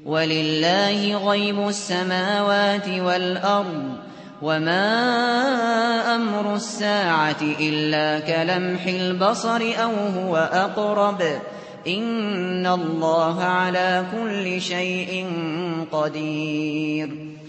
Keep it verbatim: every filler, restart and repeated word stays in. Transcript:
وَلِلَّهِ غَيْبُ السَّمَاوَاتِ وَالْأَرْضِ ۚ وَمَا أَمْرُ السَّاعَةِ إِلَّا كَلَمْحِ الْبَصَرِ أَوْ هُوَ أَقْرَبُ ۚ إِنَّ اللَّهَ عَلَىٰ كُلِّ شَيْءٍ قَدِيرٌ